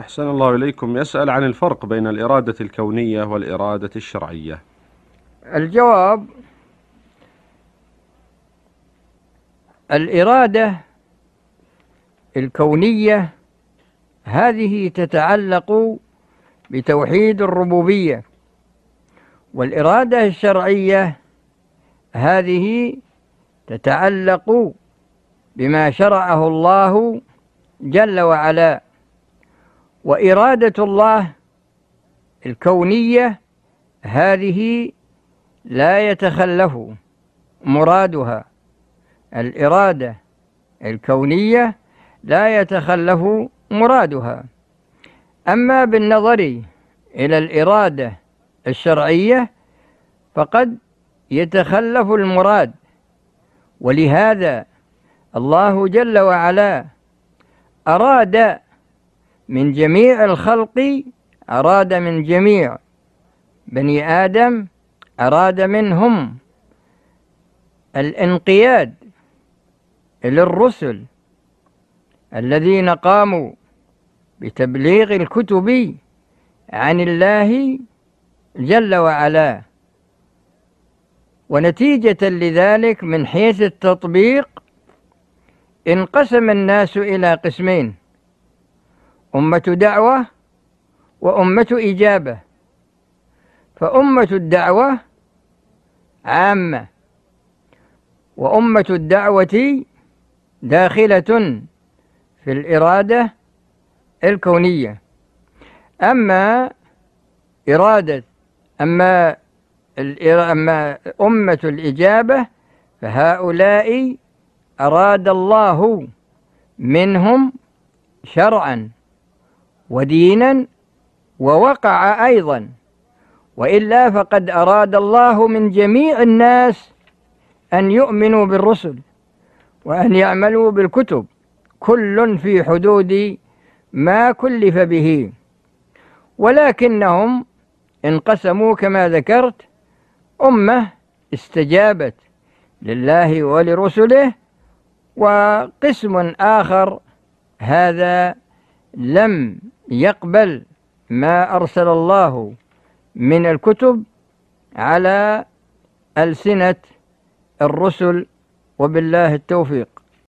أحسن الله إليكم. يسأل عن الفرق بين الإرادة الكونية والإرادة الشرعية. الجواب: الإرادة الكونية هذه تتعلق بتوحيد الربوبية، والإرادة الشرعية هذه تتعلق بما شرعه الله جل وعلا. وإرادة الله الكونية هذه لا يتخلف مرادها، الإرادة الكونية لا يتخلف مرادها. أما بالنظر إلى الإرادة الشرعية فقد يتخلف المراد، ولهذا الله جل وعلا أراد من جميع الخلق، أراد من جميع بني آدم، أراد منهم الانقياد للرسل الذين قاموا بتبليغ الكتب عن الله جل وعلا. ونتيجة لذلك من حيث التطبيق انقسم الناس إلى قسمين: أمة دعوة وأمة إجابة. فأمة الدعوة عامة، وأمة الدعوة داخلة في الإرادة الكونية. أما أمة الإجابة فهؤلاء أراد الله منهم شرعا ودينا ووقع أيضا، وإلا فقد أراد الله من جميع الناس أن يؤمنوا بالرسل وأن يعملوا بالكتب، كل في حدود ما كلف به، ولكنهم انقسموا كما ذكرت: أمة استجابت لله ولرسله، وقسم آخر هذا لم يقبل ما أرسل الله من الكتب على ألسنة الرسل، وبالله التوفيق.